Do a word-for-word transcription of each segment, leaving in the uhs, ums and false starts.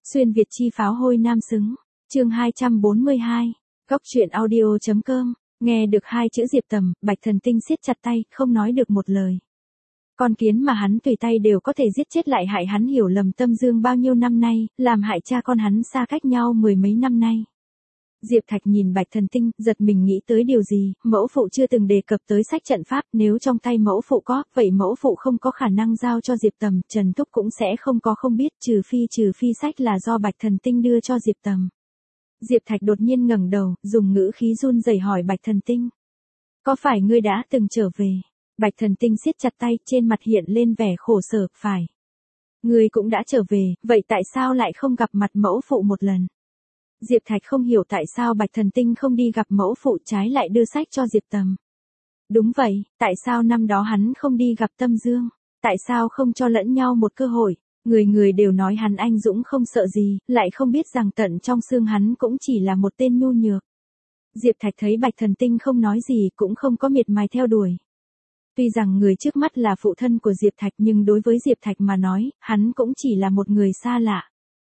Xuyên Việt chi pháo hôi nam xứng. Chương hai trăm bốn mươi hai. Góc truyện audio.com. Nghe được hai chữ Diệp Tầm, Bạch Thần Tinh siết chặt tay, không nói được một lời. Con kiến mà hắn tùy tay đều có thể giết chết lại hại hắn hiểu lầm Tâm Dương bao nhiêu năm nay, làm hại cha con hắn xa cách nhau mười mấy năm nay. Diệp Thạch nhìn Bạch Thần Tinh, giật mình nghĩ tới điều gì, mẫu phụ chưa từng đề cập tới sách trận pháp, nếu trong tay mẫu phụ có, vậy mẫu phụ không có khả năng giao cho Diệp Tầm, Trần Thúc cũng sẽ không có không biết, trừ phi trừ phi sách là do Bạch Thần Tinh đưa cho Diệp Tầm. Diệp Thạch đột nhiên ngẩng đầu, dùng ngữ khí run rẩy hỏi Bạch Thần Tinh. Có phải ngươi đã từng trở về? Bạch Thần Tinh siết chặt tay, trên mặt hiện lên vẻ khổ sở, phải. Ngươi cũng đã trở về, vậy tại sao lại không gặp mặt mẫu phụ một lần? Diệp Thạch không hiểu tại sao Bạch Thần Tinh không đi gặp mẫu phụ trái lại đưa sách cho Diệp Tầm. Đúng vậy, tại sao năm đó hắn không đi gặp Tâm Dương? Tại sao không cho lẫn nhau một cơ hội? Người người đều nói hắn anh dũng không sợ gì, lại không biết rằng tận trong xương hắn cũng chỉ là một tên nhu nhược. Diệp Thạch thấy Bạch Thần Tinh không nói gì cũng không có miệt mài theo đuổi. Tuy rằng người trước mắt là phụ thân của Diệp Thạch nhưng đối với Diệp Thạch mà nói, hắn cũng chỉ là một người xa lạ.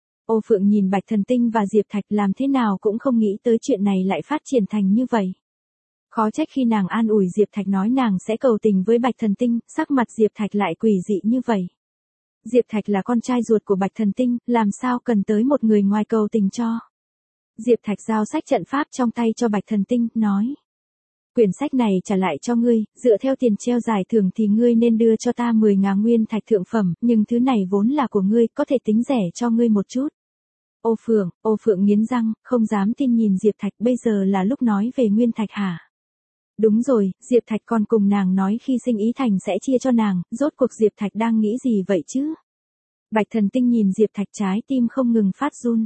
Ô Phượng nhìn Bạch Thần Tinh và Diệp Thạch làm thế nào cũng không nghĩ tới chuyện này lại phát triển thành như vậy. Khó trách khi nàng an ủi Diệp Thạch nói nàng sẽ cầu tình với Bạch Thần Tinh, sắc mặt Diệp Thạch lại quỷ dị như vậy. Diệp Thạch là con trai ruột của Bạch Thần Tinh, làm sao cần tới một người ngoài cầu tình cho. Diệp Thạch giao sách trận pháp trong tay cho Bạch Thần Tinh, nói. Quyển sách này trả lại cho ngươi, dựa theo tiền treo giải thưởng thì ngươi nên đưa cho ta mười ngàn nguyên thạch thượng phẩm, nhưng thứ này vốn là của ngươi, có thể tính rẻ cho ngươi một chút. Ô Phượng, Ô Phượng nghiến răng, không dám tin nhìn Diệp Thạch, bây giờ là lúc nói về nguyên thạch hả? Đúng rồi, Diệp Thạch còn cùng nàng nói khi sinh ý thành sẽ chia cho nàng, rốt cuộc Diệp Thạch đang nghĩ gì vậy chứ? Bạch Thần Tinh nhìn Diệp Thạch trái tim không ngừng phát run.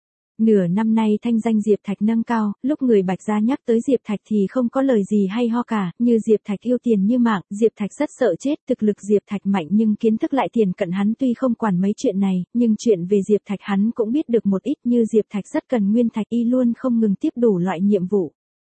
Nửa năm nay thanh danh Diệp Thạch nâng cao, lúc người Bạch gia nhắc tới Diệp Thạch thì không có lời gì hay ho cả, như Diệp Thạch yêu tiền như mạng, Diệp Thạch rất sợ chết, thực lực Diệp Thạch mạnh nhưng kiến thức lại tiền cận hắn tuy không quản mấy chuyện này, nhưng chuyện về Diệp Thạch hắn cũng biết được một ít như Diệp Thạch rất cần nguyên thạch y luôn không ngừng tiếp đủ loại nhiệm vụ.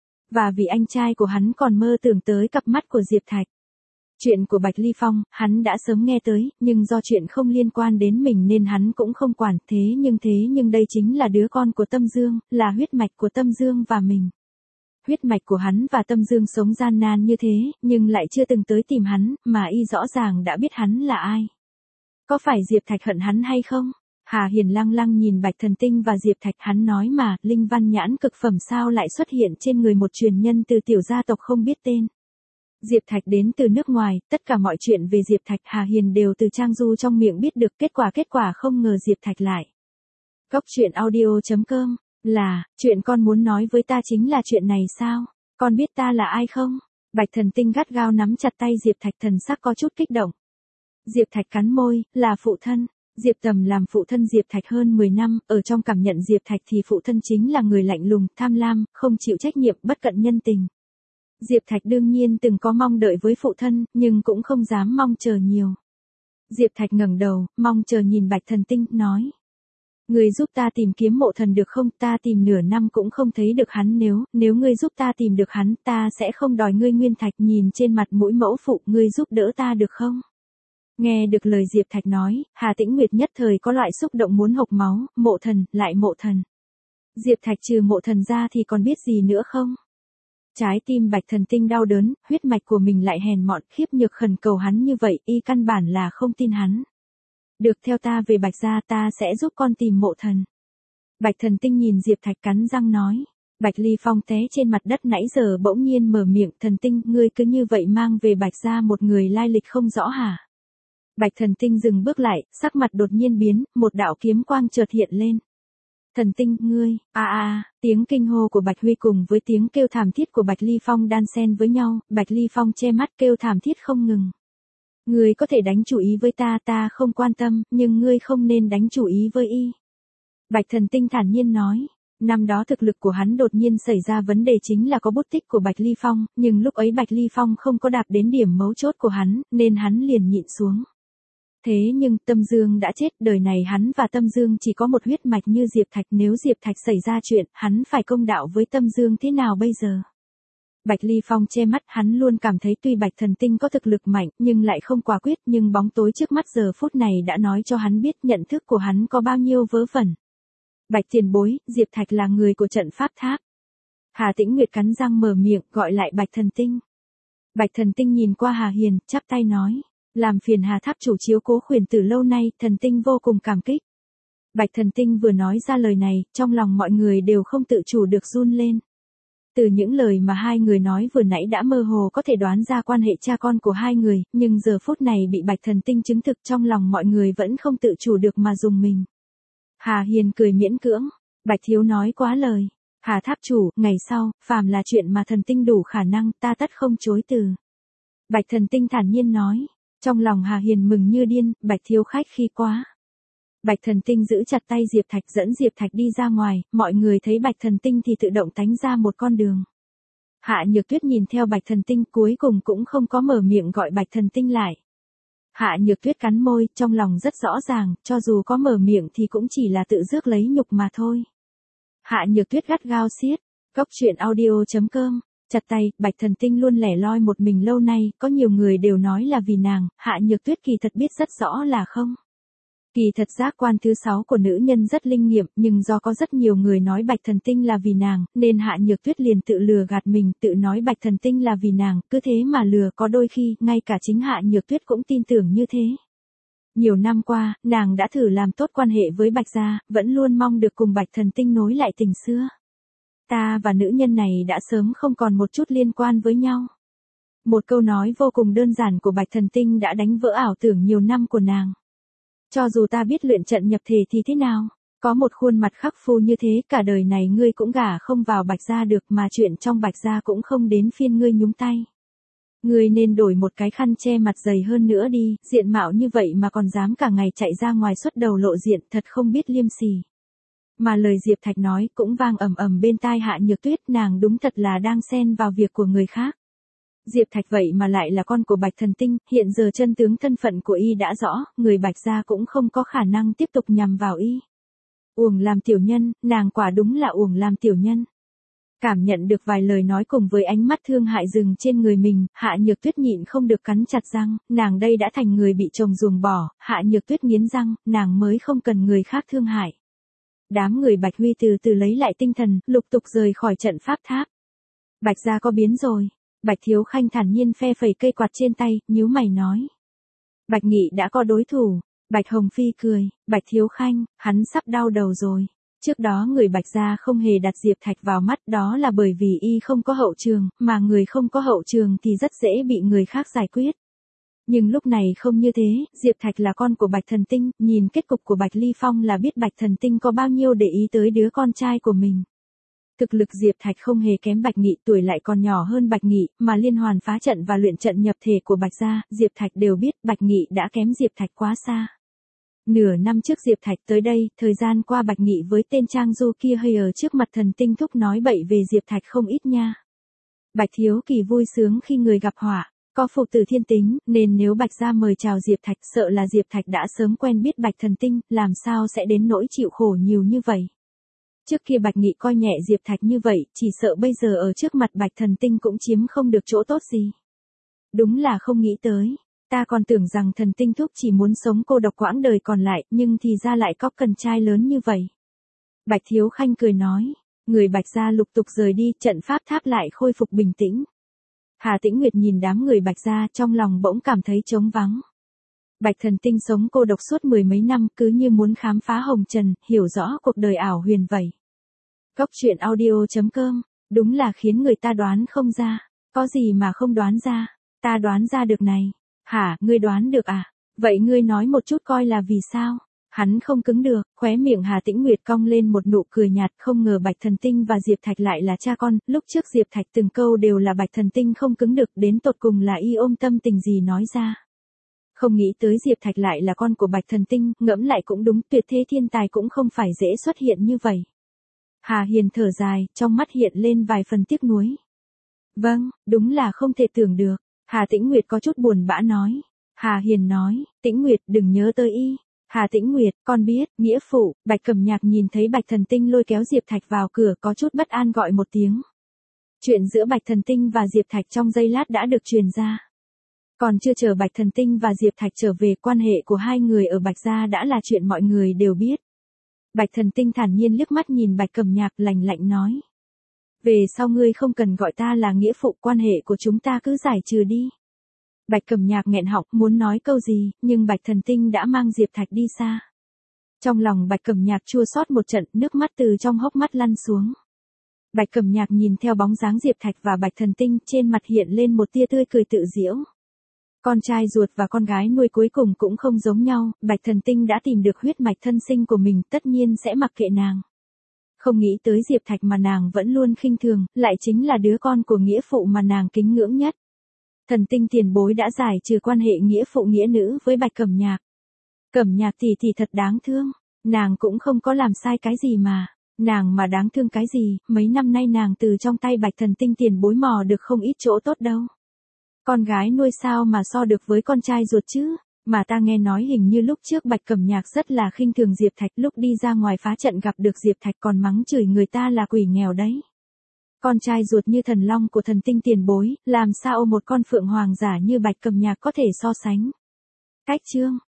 Và vì anh trai của hắn còn mơ tưởng tới cặp mắt của Diệp Thạch. Chuyện của Bạch Ly Phong, hắn đã sớm nghe tới, nhưng do chuyện không liên quan đến mình nên hắn cũng không quản, thế nhưng thế nhưng đây chính là đứa con của Tâm Dương, là huyết mạch của Tâm Dương và mình. Huyết mạch của hắn và Tâm Dương sống gian nan như thế, nhưng lại chưa từng tới tìm hắn, mà y rõ ràng đã biết hắn là ai. Có phải Diệp Thạch hận hắn hay không? Hà Hiền lăng lăng nhìn Bạch Thần Tinh và Diệp Thạch, hắn nói mà, linh văn nhãn cực phẩm sao lại xuất hiện trên người một truyền nhân từ tiểu gia tộc không biết tên. Diệp Thạch đến từ nước ngoài, tất cả mọi chuyện về Diệp Thạch Hà Hiền đều từ Trang Du trong miệng biết được, kết quả kết quả không ngờ Diệp Thạch lại. Góc truyện audio.com, là, chuyện con muốn nói với ta chính là chuyện này sao? Con biết ta là ai không? Bạch Thần Tinh gắt gao nắm chặt tay Diệp Thạch, thần sắc có chút kích động. Diệp Thạch cắn môi, là phụ thân. Diệp Tầm làm phụ thân Diệp Thạch hơn mười năm, ở trong cảm nhận Diệp Thạch thì phụ thân chính là người lạnh lùng, tham lam, không chịu trách nhiệm, bất cận nhân tình. Diệp Thạch đương nhiên từng có mong đợi với phụ thân, nhưng cũng không dám mong chờ nhiều. Diệp Thạch ngẩng đầu, mong chờ nhìn Bạch Thần Tinh, nói. Ngươi giúp ta tìm kiếm mộ thần được không, ta tìm nửa năm cũng không thấy được hắn, nếu, nếu ngươi giúp ta tìm được hắn, ta sẽ không đòi ngươi nguyên thạch, nhìn trên mặt mũi mẫu phụ, ngươi giúp đỡ ta được không? Nghe được lời Diệp Thạch nói, Hà Tĩnh Nguyệt nhất thời có loại xúc động muốn hộc máu, mộ thần, lại mộ thần. Diệp Thạch trừ mộ thần ra thì còn biết gì nữa không? Trái tim Bạch Thần Tinh đau đớn, huyết mạch của mình lại hèn mọn, khiếp nhược khẩn cầu hắn như vậy, y căn bản là không tin hắn. Được, theo ta về Bạch gia, ta sẽ giúp con tìm mộ thần. Bạch Thần Tinh nhìn Diệp Thạch cắn răng nói. Bạch Ly Phong té trên mặt đất nãy giờ bỗng nhiên mở miệng, Thần Tinh, ngươi cứ như vậy mang về Bạch gia một người lai lịch không rõ hả? Bạch Thần Tinh dừng bước lại, sắc mặt đột nhiên biến, một đạo kiếm quang chợt hiện lên. Thần Tinh, ngươi, a a, à, tiếng kinh hô của Bạch Huy cùng với tiếng kêu thảm thiết của Bạch Ly Phong đan xen với nhau, Bạch Ly Phong che mắt kêu thảm thiết không ngừng. Ngươi có thể đánh chủ ý với ta, ta không quan tâm, nhưng ngươi không nên đánh chủ ý với y. Bạch Thần Tinh thản nhiên nói, năm đó thực lực của hắn đột nhiên xảy ra vấn đề chính là có bút tích của Bạch Ly Phong, nhưng lúc ấy Bạch Ly Phong không có đạt đến điểm mấu chốt của hắn, nên hắn liền nhịn xuống. Thế nhưng Tâm Dương đã chết, đời này hắn và Tâm Dương chỉ có một huyết mạch như Diệp Thạch, nếu Diệp Thạch xảy ra chuyện, hắn phải công đạo với Tâm Dương thế nào bây giờ? Bạch Ly Phong che mắt, hắn luôn cảm thấy tuy Bạch Thần Tinh có thực lực mạnh, nhưng lại không quả quyết, nhưng bóng tối trước mắt giờ phút này đã nói cho hắn biết nhận thức của hắn có bao nhiêu vớ vẩn. Bạch tiền bối, Diệp Thạch là người của trận pháp tháp. Hà Tĩnh Nguyệt cắn răng mở miệng, gọi lại Bạch Thần Tinh. Bạch Thần Tinh nhìn qua Hà Hiền, chắp tay nói. Làm phiền Hà tháp chủ chiếu cố khuyển tử lâu nay, Thần Tinh vô cùng cảm kích. Bạch Thần Tinh vừa nói ra lời này, trong lòng mọi người đều không tự chủ được run lên. Từ những lời mà hai người nói vừa nãy đã mơ hồ có thể đoán ra quan hệ cha con của hai người, nhưng giờ phút này bị Bạch Thần Tinh chứng thực trong lòng mọi người vẫn không tự chủ được mà dùng mình. Hà Hiền cười miễn cưỡng, Bạch thiếu nói quá lời. Hà tháp chủ, ngày sau, phàm là chuyện mà Thần Tinh đủ khả năng, ta tất không chối từ. Bạch Thần Tinh thản nhiên nói, trong lòng Hà Hiền mừng như điên, Bạch thiếu khách khí quá. Bạch Thần Tinh giữ chặt tay Diệp Thạch dẫn Diệp Thạch đi ra ngoài, mọi người thấy Bạch Thần Tinh thì tự động tánh ra một con đường. Hạ Nhược Tuyết nhìn theo Bạch Thần Tinh cuối cùng cũng không có mở miệng gọi Bạch Thần Tinh lại. Hạ Nhược Tuyết cắn môi, trong lòng rất rõ ràng, cho dù có mở miệng thì cũng chỉ là tự rước lấy nhục mà thôi. Hạ Nhược Tuyết gắt gao siết, cốc truyện audio chấm com, chặt tay, Bạch Thần Tinh luôn lẻ loi một mình lâu nay, có nhiều người đều nói là vì nàng, Hạ Nhược Tuyết kỳ thật biết rất rõ là không. Kỳ thật giác quan thứ sáu của nữ nhân rất linh nghiệm, nhưng do có rất nhiều người nói Bạch Thần Tinh là vì nàng, nên Hạ Nhược Tuyết liền tự lừa gạt mình, tự nói Bạch Thần Tinh là vì nàng, cứ thế mà lừa, có đôi khi, ngay cả chính Hạ Nhược Tuyết cũng tin tưởng như thế. Nhiều năm qua, nàng đã thử làm tốt quan hệ với Bạch gia, vẫn luôn mong được cùng Bạch Thần Tinh nối lại tình xưa. Ta và nữ nhân này đã sớm không còn một chút liên quan với nhau. Một câu nói vô cùng đơn giản của Bạch Thần Tinh đã đánh vỡ ảo tưởng nhiều năm của nàng. Cho dù ta biết luyện trận nhập thể thì thế nào, có một khuôn mặt khắc phu như thế, cả đời này ngươi cũng gả không vào Bạch gia được, mà chuyện trong Bạch gia cũng không đến phiên ngươi nhúng tay. Ngươi nên đổi một cái khăn che mặt dày hơn nữa đi, diện mạo như vậy mà còn dám cả ngày chạy ra ngoài xuất đầu lộ diện, thật không biết liêm sỉ. Mà lời Diệp Thạch nói cũng vang ầm ầm bên tai Hạ Nhược Tuyết, nàng đúng thật là đang xen vào việc của người khác. Diệp Thạch vậy mà lại là con của Bạch Thần Tinh, hiện giờ chân tướng thân phận của y đã rõ, người Bạch gia cũng không có khả năng tiếp tục nhằm vào y. Uổng làm tiểu nhân, nàng quả đúng là uổng làm tiểu nhân. Cảm nhận được vài lời nói cùng với ánh mắt thương hại dừng trên người mình, Hạ Nhược Tuyết nhịn không được cắn chặt răng, nàng đây đã thành người bị chồng ruồng bỏ, Hạ Nhược Tuyết nghiến răng, nàng mới không cần người khác thương hại. Đám người Bạch Huy từ từ lấy lại tinh thần, lục tục rời khỏi trận pháp tháp. Bạch gia có biến rồi. Bạch Thiếu Khanh thản nhiên phe phẩy cây quạt trên tay, nhíu mày nói. Bạch Nghị đã có đối thủ. Bạch Hồng Phi cười, Bạch Thiếu Khanh, hắn sắp đau đầu rồi. Trước đó người Bạch gia không hề đặt Diệp Thạch vào mắt, đó là bởi vì y không có hậu trường, mà người không có hậu trường thì rất dễ bị người khác giải quyết. Nhưng lúc này không như thế, Diệp Thạch là con của Bạch Thần Tinh, nhìn kết cục của Bạch Ly Phong là biết Bạch Thần Tinh có bao nhiêu để ý tới đứa con trai của mình. Thực lực Diệp Thạch không hề kém Bạch Nghị, tuổi lại còn nhỏ hơn Bạch Nghị, mà liên hoàn phá trận và luyện trận nhập thể của Bạch gia, Diệp Thạch đều biết Bạch Nghị đã kém Diệp Thạch quá xa. Nửa năm trước Diệp Thạch tới đây, thời gian qua Bạch Nghị với tên Trang Du kia hơi ở trước mặt Thần Tinh thúc nói bậy về Diệp Thạch không ít nha. Bạch Thiếu Kỳ vui sướng khi người gặp họa, có phụ tử thiên tính, nên nếu Bạch gia mời chào Diệp Thạch, sợ là Diệp Thạch đã sớm quen biết Bạch Thần Tinh, làm sao sẽ đến nỗi chịu khổ nhiều như vậy. Trước kia Bạch Nghị coi nhẹ Diệp Thạch như vậy, chỉ sợ bây giờ ở trước mặt Bạch Thần Tinh cũng chiếm không được chỗ tốt gì. Đúng là không nghĩ tới, ta còn tưởng rằng Thần Tinh thúc chỉ muốn sống cô độc quãng đời còn lại, nhưng thì ra lại có cần trai lớn như vậy. Bạch Thiếu Khanh cười nói, người Bạch gia lục tục rời đi, trận pháp tháp lại khôi phục bình tĩnh. Hà Tĩnh Nguyệt nhìn đám người Bạch gia, trong lòng bỗng cảm thấy trống vắng. Bạch Thần Tinh sống cô độc suốt mười mấy năm, cứ như muốn khám phá hồng trần, hiểu rõ cuộc đời ảo huyền vậy. Cốc truyện audio chấm com, đúng là khiến người ta đoán không ra. Có gì mà không đoán ra? Ta đoán ra được này. Hả, ngươi đoán được à? Vậy ngươi nói một chút coi là vì sao? Hắn không cứng được, khóe miệng Hà Tĩnh Nguyệt cong lên một nụ cười nhạt, không ngờ Bạch Thần Tinh và Diệp Thạch lại là cha con, lúc trước Diệp Thạch từng câu đều là Bạch Thần Tinh không cứng được, đến tột cùng là y ôm tâm tình gì nói ra. Không nghĩ tới Diệp Thạch lại là con của Bạch Thần Tinh, ngẫm lại cũng đúng, tuyệt thế thiên tài cũng không phải dễ xuất hiện như vậy. Hà Hiền thở dài, trong mắt hiện lên vài phần tiếc nuối. Vâng, đúng là không thể tưởng được. Hà Tĩnh Nguyệt có chút buồn bã nói. Hà Hiền nói, Tĩnh Nguyệt đừng nhớ tới y. Hà Tĩnh Nguyệt, con biết, nghĩa phụ. Bạch Cẩm Nhạc nhìn thấy Bạch Thần Tinh lôi kéo Diệp Thạch vào cửa, có chút bất an gọi một tiếng. Chuyện giữa Bạch Thần Tinh và Diệp Thạch trong giây lát đã được truyền ra. Còn chưa chờ Bạch Thần Tinh và Diệp Thạch trở về, quan hệ của hai người ở Bạch gia đã là chuyện mọi người đều biết. Bạch Thần Tinh thản nhiên liếc mắt nhìn Bạch Cẩm Nhạc lạnh lạnh nói. Về sau ngươi không cần gọi ta là nghĩa phụ, quan hệ của chúng ta cứ giải trừ đi. Bạch Cẩm Nhạc nghẹn họng muốn nói câu gì, nhưng Bạch Thần Tinh đã mang Diệp Thạch đi xa. Trong lòng Bạch Cẩm Nhạc chua xót một trận, nước mắt từ trong hốc mắt lăn xuống. Bạch Cẩm Nhạc nhìn theo bóng dáng Diệp Thạch và Bạch Thần Tinh, trên mặt hiện lên một tia tươi cười tự giễu. Con trai ruột và con gái nuôi cuối cùng cũng không giống nhau, Bạch Thần Tinh đã tìm được huyết mạch thân sinh của mình, tất nhiên sẽ mặc kệ nàng. Không nghĩ tới Diệp Thạch mà nàng vẫn luôn khinh thường, lại chính là đứa con của nghĩa phụ mà nàng kính ngưỡng nhất. Thần Tinh tiền bối đã giải trừ quan hệ nghĩa phụ nghĩa nữ với Bạch Cẩm Nhạc. Cẩm Nhạc tỷ tỷ thật đáng thương, nàng cũng không có làm sai cái gì mà, nàng mà đáng thương cái gì, mấy năm nay nàng từ trong tay Bạch Thần Tinh tiền bối mò được không ít chỗ tốt đâu. Con gái nuôi sao mà so được với con trai ruột chứ, mà ta nghe nói hình như lúc trước Bạch Cẩm Nhạc rất là khinh thường Diệp Thạch, lúc đi ra ngoài phá trận gặp được Diệp Thạch còn mắng chửi người ta là quỷ nghèo đấy. Con trai ruột như thần long của Thần Tinh tiền bối, làm sao một con phượng hoàng giả như Bạch Cẩm Nhạc có thể so sánh. Cách chương